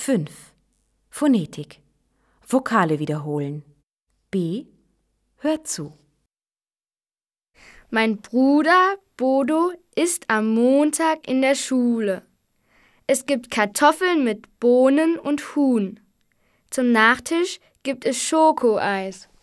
5. Phonetik. Vokale wiederholen. B. Hört zu. Mein Bruder Bodo ist am Montag in der Schule. Es gibt Kartoffeln mit Bohnen und Huhn. Zum Nachtisch gibt es Schokoeis.